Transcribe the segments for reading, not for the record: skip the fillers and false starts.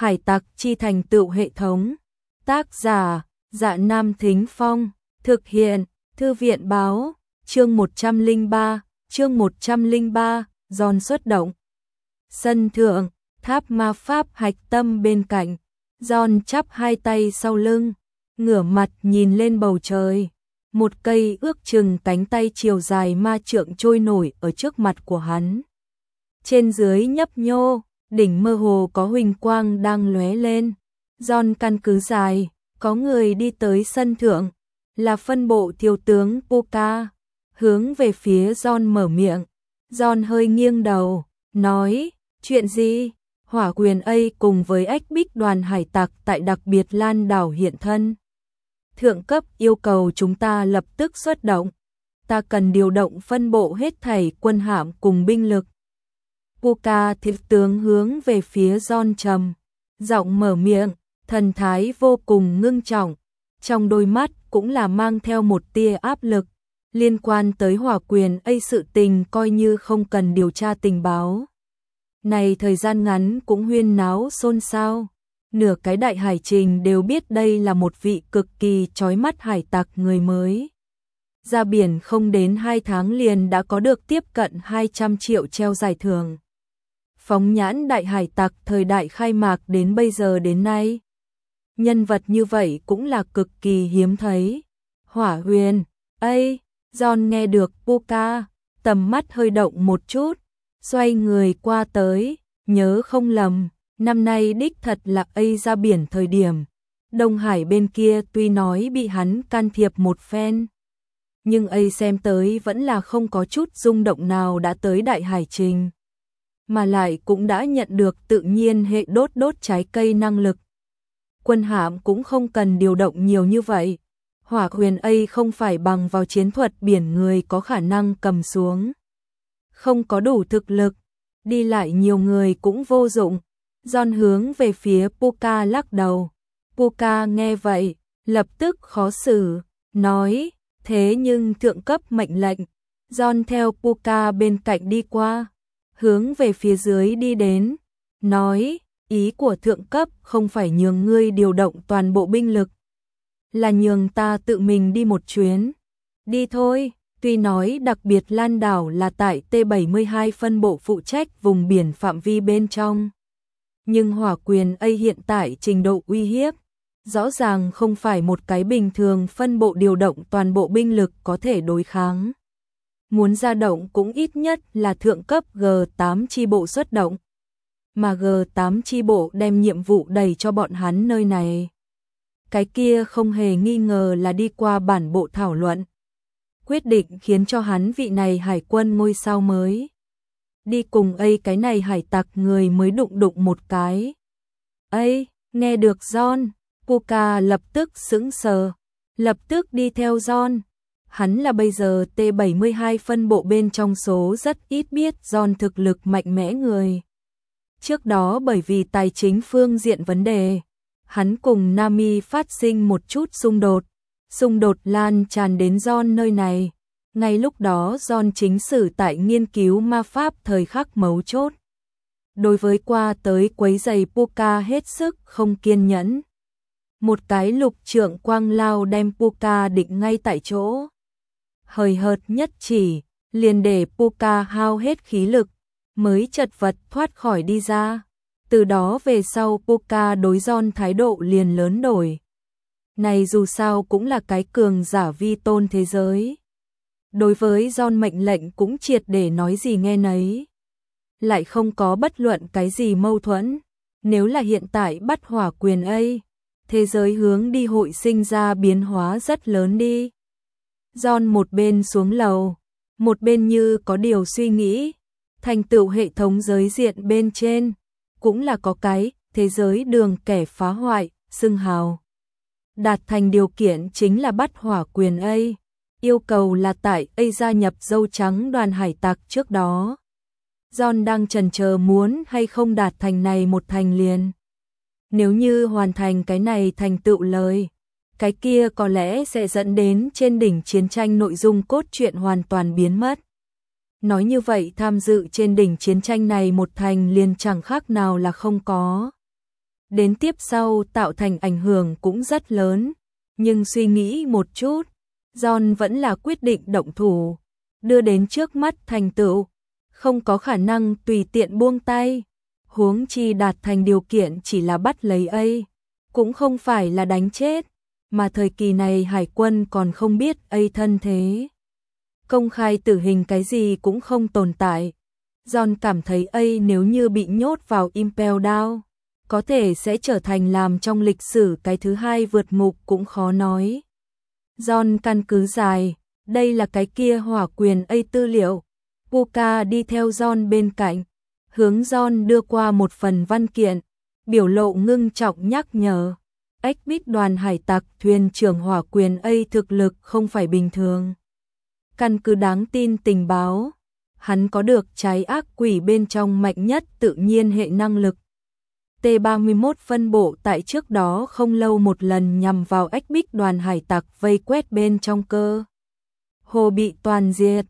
Hải tặc chi thành tựu hệ thống. Tác giả, Dạ Nam Thính Phong. Thực hiện, Thư viện báo. Chương 103, Giòn xuất động. Sân thượng, tháp ma pháp hạch tâm bên cạnh. Giòn chắp hai tay sau lưng, ngửa mặt nhìn lên bầu trời. Một cây ước chừng cánh tay chiều dài ma trượng trôi nổi ở trước mặt của hắn. Trên dưới nhấp nhô, đỉnh mơ hồ có huỳnh quang đang lóe lên. Giòn căn cứ dài, có người đi tới sân thượng, là phân bộ thiếu tướng Puka, hướng về phía Giòn mở miệng. Giòn hơi nghiêng đầu, nói, chuyện gì? Hỏa quyền A cùng với ách bích đoàn hải tặc tại đặc biệt Lan đảo hiện thân. Thượng cấp yêu cầu chúng ta lập tức xuất động. Ta cần điều động phân bộ hết thảy quân hạm cùng binh lực. Puka thiếu tướng hướng về phía Giòn trầm giọng mở miệng, thần thái vô cùng ngưng trọng, trong đôi mắt cũng là mang theo một tia áp lực. Liên quan tới hỏa quyền A sự tình coi như không cần điều tra tình báo. Này thời gian ngắn cũng huyên náo xôn xao. Nửa cái đại hải trình đều biết đây là một vị cực kỳ chói mắt hải tặc người mới. Ra biển không đến 2 tháng liền đã có được tiếp cận 200 triệu treo giải thưởng. Phóng nhãn đại hải tặc thời đại khai mạc đến bây giờ đến nay. Nhân vật như vậy cũng là cực kỳ hiếm thấy. Hỏa huyền, Giòn nghe được Puka, tầm mắt hơi động một chút, xoay người qua tới, nhớ không lầm, năm nay đích thật là A ra biển thời điểm. Đông Hải bên kia tuy nói bị hắn can thiệp một phen, nhưng A xem tới vẫn là không có chút rung động nào đã tới đại hải trình. Mà lại cũng đã nhận được tự nhiên hệ đốt trái cây năng lực. Quân hạm cũng không cần điều động nhiều như vậy. Hỏa huyền A không phải bằng vào chiến thuật biển người có khả năng cầm xuống. Không có đủ thực lực, đi lại nhiều người cũng vô dụng. Giòn hướng về phía Puka lắc đầu. Puka nghe vậy, lập tức khó xử, nói, thế nhưng thượng cấp mệnh lệnh. Giòn theo Puka bên cạnh đi qua, hướng về phía dưới đi đến, nói, ý của thượng cấp không phải nhường ngươi điều động toàn bộ binh lực, là nhường ta tự mình đi một chuyến. Đi thôi. Tuy nói đặc biệt Lan đảo là tại T72 phân bộ phụ trách vùng biển phạm vi bên trong, nhưng hỏa quyền A hiện tại trình độ uy hiếp, rõ ràng không phải một cái bình thường phân bộ điều động toàn bộ binh lực có thể đối kháng. Muốn ra động cũng ít nhất là thượng cấp G8 chi bộ xuất động, mà G8 chi bộ đem nhiệm vụ đẩy cho bọn hắn nơi này. Cái kia không hề nghi ngờ là đi qua bản bộ thảo luận. Quyết định khiến cho hắn vị này hải quân ngôi sao mới đi cùng A cái này hải tặc người mới đụng một cái. Nghe được Giòn, Puka lập tức sững sờ, lập tức đi theo Giòn. Hắn là bây giờ T72 phân bộ bên trong số rất ít biết Giòn thực lực mạnh mẽ người. Trước đó bởi vì tài chính phương diện vấn đề, hắn cùng Nami phát sinh một chút xung đột lan tràn đến Giòn nơi này. Ngay lúc đó Giòn chính sử tại nghiên cứu ma pháp thời khắc mấu chốt. Đối với qua tới quấy giày Puka hết sức không kiên nhẫn. Một cái lục trượng quang lao đem Puka định ngay tại chỗ. Hời hợt nhất chỉ, liền để Puka hao hết khí lực, mới chật vật thoát khỏi đi ra. Từ đó về sau Puka đối Giòn thái độ liền lớn đổi. Này dù sao cũng là cái cường giả vi tôn thế giới. Đối với Giòn mệnh lệnh cũng triệt để nói gì nghe nấy. Lại không có bất luận cái gì mâu thuẫn. Nếu là hiện tại bắt hỏa quyền A, thế giới hướng đi hội sinh ra biến hóa rất lớn đi. Giòn một bên xuống lầu, một bên như có điều suy nghĩ. Thành tựu hệ thống giới diện bên trên, cũng là có cái thế giới đường kẻ phá hoại, xưng hào. Đạt thành điều kiện chính là bắt hỏa quyền A. Yêu cầu là tại A gia nhập dâu trắng đoàn hải tặc trước đó. Giòn đang chần chờ muốn hay không đạt thành này một thành liền. Nếu như hoàn thành cái này thành tựu lời, cái kia có lẽ sẽ dẫn đến trên đỉnh chiến tranh nội dung cốt truyện hoàn toàn biến mất. Nói như vậy tham dự trên đỉnh chiến tranh này một thành liền chẳng khác nào là không có. đến tiếp sau tạo thành ảnh hưởng cũng rất lớn, nhưng suy nghĩ một chút, John vẫn là quyết định động thủ, đưa đến trước mắt thành tựu, không có khả năng tùy tiện buông tay, huống chi đạt thành điều kiện chỉ là bắt lấy A, cũng không phải là đánh chết, mà thời kỳ này hải quân còn không biết A thân thế. Công khai tử hình cái gì cũng không tồn tại. John cảm thấy A nếu như bị nhốt vào Impel Down, có thể sẽ trở thành làm trong lịch sử cái thứ hai vượt ngục cũng khó nói. John căn cứ dài, đây là cái kia hỏa quyền A tư liệu. Puka đi theo John bên cạnh, hướng John đưa qua một phần văn kiện, biểu lộ ngưng trọng nhắc nhở. Exbit đoàn hải tặc thuyền trưởng hỏa quyền A thực lực không phải bình thường. Căn cứ đáng tin tình báo, hắn có được trái ác quỷ bên trong mạnh nhất tự nhiên hệ năng lực. T-31 phân bộ tại trước đó không lâu một lần nhằm vào Exbit đoàn hải tặc vây quét bên trong cơ. Hồ bị toàn diệt,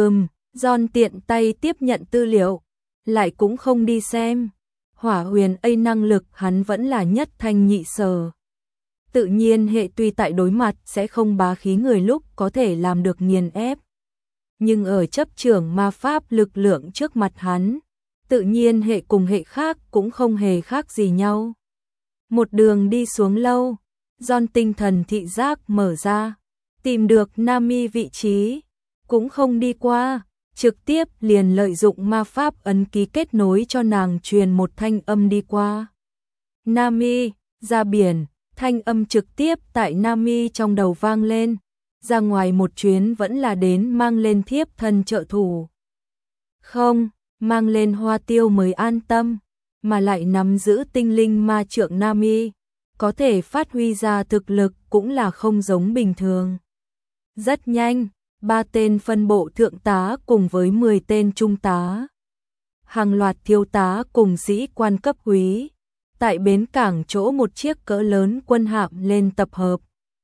John tiện tay tiếp nhận tư liệu, lại cũng không đi xem. Hỏa huyền A năng lực hắn vẫn là nhất thanh nhị sở. Tự nhiên hệ tuy tại đối mặt sẽ không bá khí người lúc có thể làm được nghiền ép. Nhưng ở chấp trưởng ma pháp lực lượng trước mặt hắn, tự nhiên hệ cùng hệ khác cũng không hề khác gì nhau. Một đường đi xuống lâu, John tinh thần thị giác mở ra, tìm được Nami vị trí, cũng không đi qua, trực tiếp liền lợi dụng ma pháp ấn ký kết nối cho nàng truyền một thanh âm đi qua. Nami, ra biển, thanh âm trực tiếp tại Nami trong đầu vang lên, ra ngoài một chuyến vẫn là đến mang lên thiếp thân trợ thủ. Không, mang lên hoa tiêu mới an tâm, mà lại nắm giữ tinh linh ma trượng Nami, có thể phát huy ra thực lực cũng là không giống bình thường. Rất nhanh, 3 tên phân bộ thượng tá cùng với 10 tên trung tá, hàng loạt thiếu tá cùng sĩ quan cấp úy, tại bến cảng chỗ một chiếc cỡ lớn quân hạm lên tập hợp.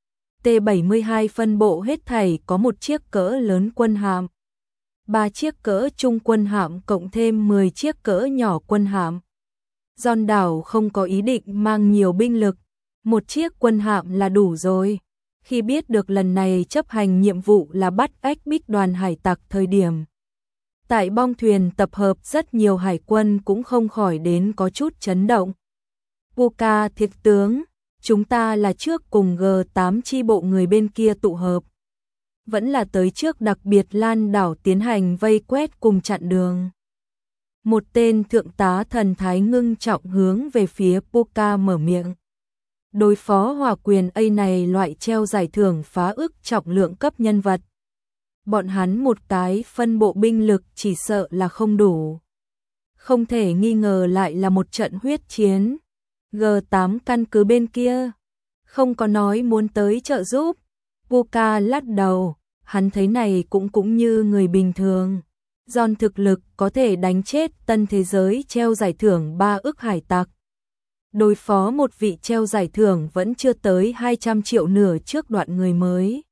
T-72 phân bộ hết thảy có một chiếc cỡ lớn quân hạm, 3 chiếc cỡ trung quân hạm cộng thêm 10 chiếc cỡ nhỏ quân hạm. John đảo không có ý định mang nhiều binh lực, một chiếc quân hạm là đủ rồi. Khi biết được lần này chấp hành nhiệm vụ là bắt Exbit đoàn hải tặc thời điểm, tại bong thuyền tập hợp rất nhiều hải quân cũng không khỏi đến có chút chấn động. Puka thiệt tướng, chúng ta là trước cùng G8 chi bộ người bên kia tụ hợp, vẫn là tới trước đặc biệt Lan đảo tiến hành vây quét cùng chặn đường. Một tên thượng tá thần thái ngưng trọng hướng về phía Puka mở miệng. Đối phó hỏa quyền A này loại treo giải thưởng phá ức trọng lượng cấp nhân vật, bọn hắn một cái phân bộ binh lực chỉ sợ là không đủ. Không thể nghi ngờ lại là một trận huyết chiến. G8 căn cứ bên kia không có nói muốn tới trợ giúp. Puka lắc đầu, hắn thấy này cũng như người bình thường. John thực lực có thể đánh chết tân thế giới treo giải thưởng 3 ức hải tặc. Đối phó một vị treo giải thưởng vẫn chưa tới 200 triệu nửa trước đoạn người mới.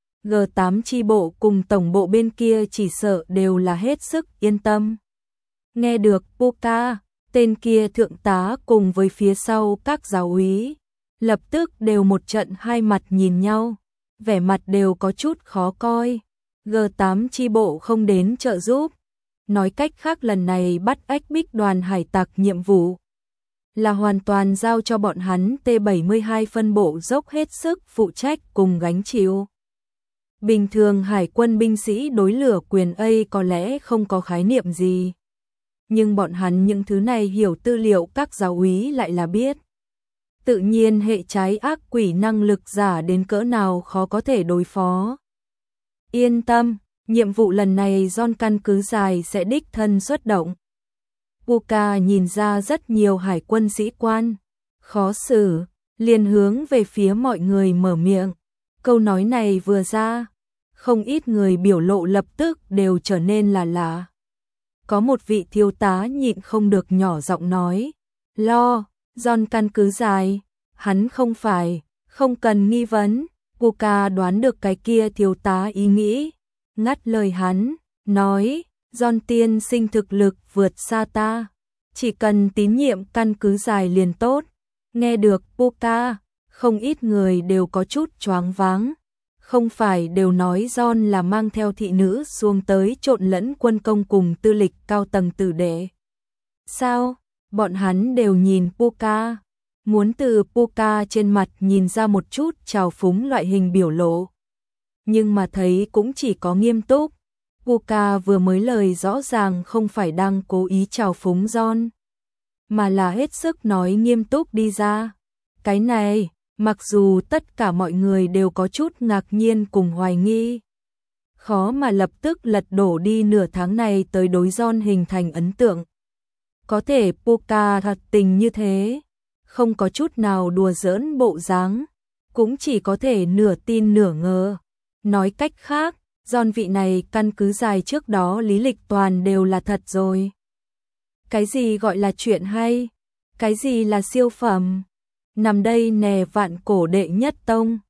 G8 chi bộ cùng tổng bộ bên kia chỉ sợ đều là hết sức yên tâm. Nghe được Puka, tên kia thượng tá cùng với phía sau các giáo úy, lập tức đều một trận hai mặt nhìn nhau, vẻ mặt đều có chút khó coi. G8 chi bộ không đến trợ giúp. Nói cách khác lần này bắt Exbit đoàn hải tặc nhiệm vụ là hoàn toàn giao cho bọn hắn T-72 phân bộ dốc hết sức phụ trách cùng gánh chịu. Bình thường hải quân binh sĩ đối lửa quyền A có lẽ không có khái niệm gì. Nhưng bọn hắn những thứ này hiểu tư liệu các giáo úy lại là biết. Tự nhiên hệ trái ác quỷ năng lực giả đến cỡ nào khó có thể đối phó. Yên tâm, nhiệm vụ lần này John căn cứ dài sẽ đích thân xuất động. Puka nhìn ra rất nhiều hải quân sĩ quan, khó xử, liền hướng về phía mọi người mở miệng. Câu nói này vừa ra, không ít người biểu lộ lập tức đều trở nên là lạ. Có một vị thiếu tá nhịn không được nhỏ giọng nói, lo, John căn cứ dài, hắn không phải, không cần nghi vấn. Puka đoán được cái kia thiếu tá ý nghĩ, ngắt lời hắn, nói, John tiên sinh thực lực vượt xa ta, chỉ cần tín nhiệm căn cứ dài liền tốt, Nghe được Puka, không ít người đều có chút choáng váng. Không phải đều nói John là mang theo thị nữ xuống tới trộn lẫn quân công cùng tư lịch cao tầng tử đệ. Sao? Bọn hắn đều nhìn Puka, muốn từ Puka trên mặt nhìn ra một chút trào phúng loại hình biểu lộ. Nhưng mà thấy cũng chỉ có nghiêm túc. Puka vừa mới lời rõ ràng không phải đang cố ý trào phúng John, mà là hết sức nói nghiêm túc đi ra. Cái này, mặc dù tất cả mọi người đều có chút ngạc nhiên cùng hoài nghi, khó mà lập tức lật đổ đi nửa tháng này tới đối John hình thành ấn tượng. Có thể Puka thật tình như thế, không có chút nào đùa giỡn bộ dáng, cũng chỉ có thể nửa tin nửa ngờ. Nói cách khác, John vị này căn cứ dài trước đó lý lịch toàn đều là thật rồi. Cái gì gọi là chuyện hay? Cái gì là siêu phẩm? Nằm đây nè vạn cổ đệ nhất tông.